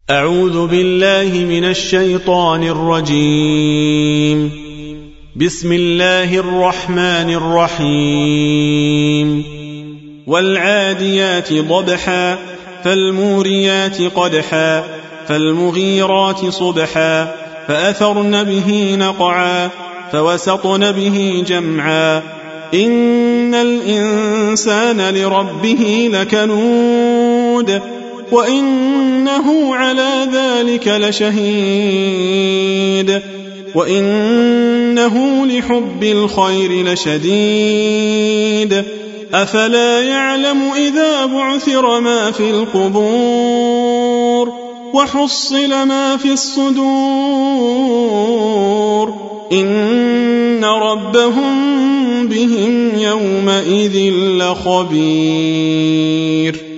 أعوذ بالله من الشيطان الرجيم. بسم الله الرحمن الرحيم. والعاديات ضبحا فالموريات قدحا فالمغيرات صبحا فأثرن به نقعا فوسطن به جمعا إن الإنسان لربه لكنود وإنه على ذلك لشهيد وإنه لحب الخير لشديد أفلا يعلم إذا بعثر ما في القبور وحصل ما في الصدور إن ربهم بهم يومئذ لخبير.